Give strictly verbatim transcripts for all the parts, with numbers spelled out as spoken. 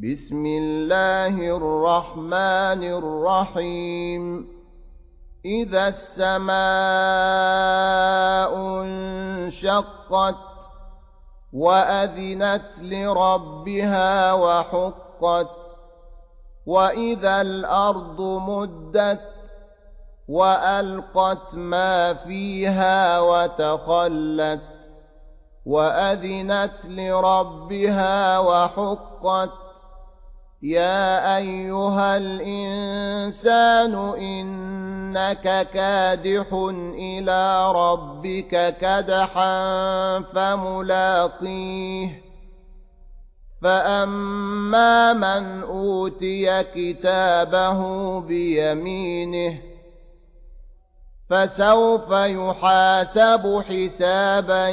بسم الله الرحمن الرحيم إذا السماء انشقت وأذنت لربها وحقت وإذا الأرض مدت وألقت ما فيها وتخلت وأذنت لربها وحقت يا أيها الإنسان إنك كادح إلى ربك كدحا فملاقيه فأما من أوتي كتابه بيمينه فسوف يحاسب حسابا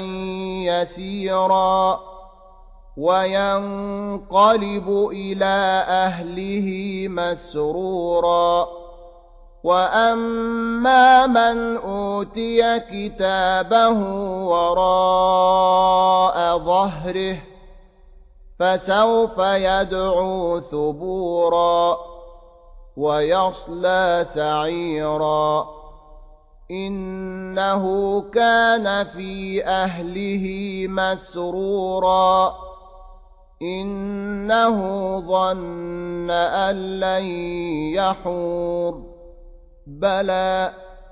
يسيرا وينقلب إلى أهله مسرورا وأما من أوتي كتابه وراء ظهره فسوف يدعو ثبورا ويصلى سعيرا إنه كان في أهله مسرورا إنه ظن أن لن يحور بلى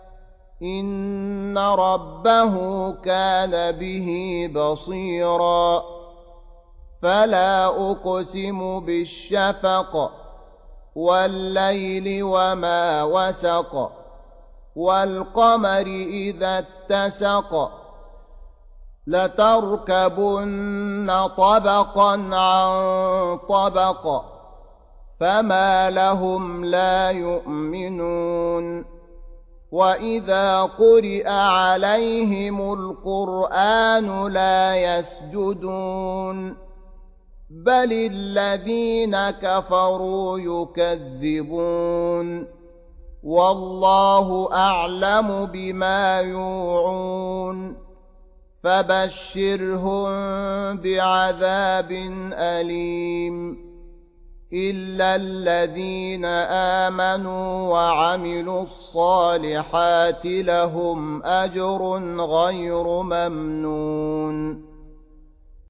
إن ربه كان به بصيرا فلا أقسم بالشفق والليل وما وسق والقمر إذا اتسق لتركبن طبقا عن طبق فما لهم لا يؤمنون وإذا قرئ عليهم القرآن لا يسجدون بل الذين كفروا يكذبون والله أعلم بما يوعون فبشرهم بعذاب أليم إلا الذين آمنوا وعملوا الصالحات لهم أجر غير ممنون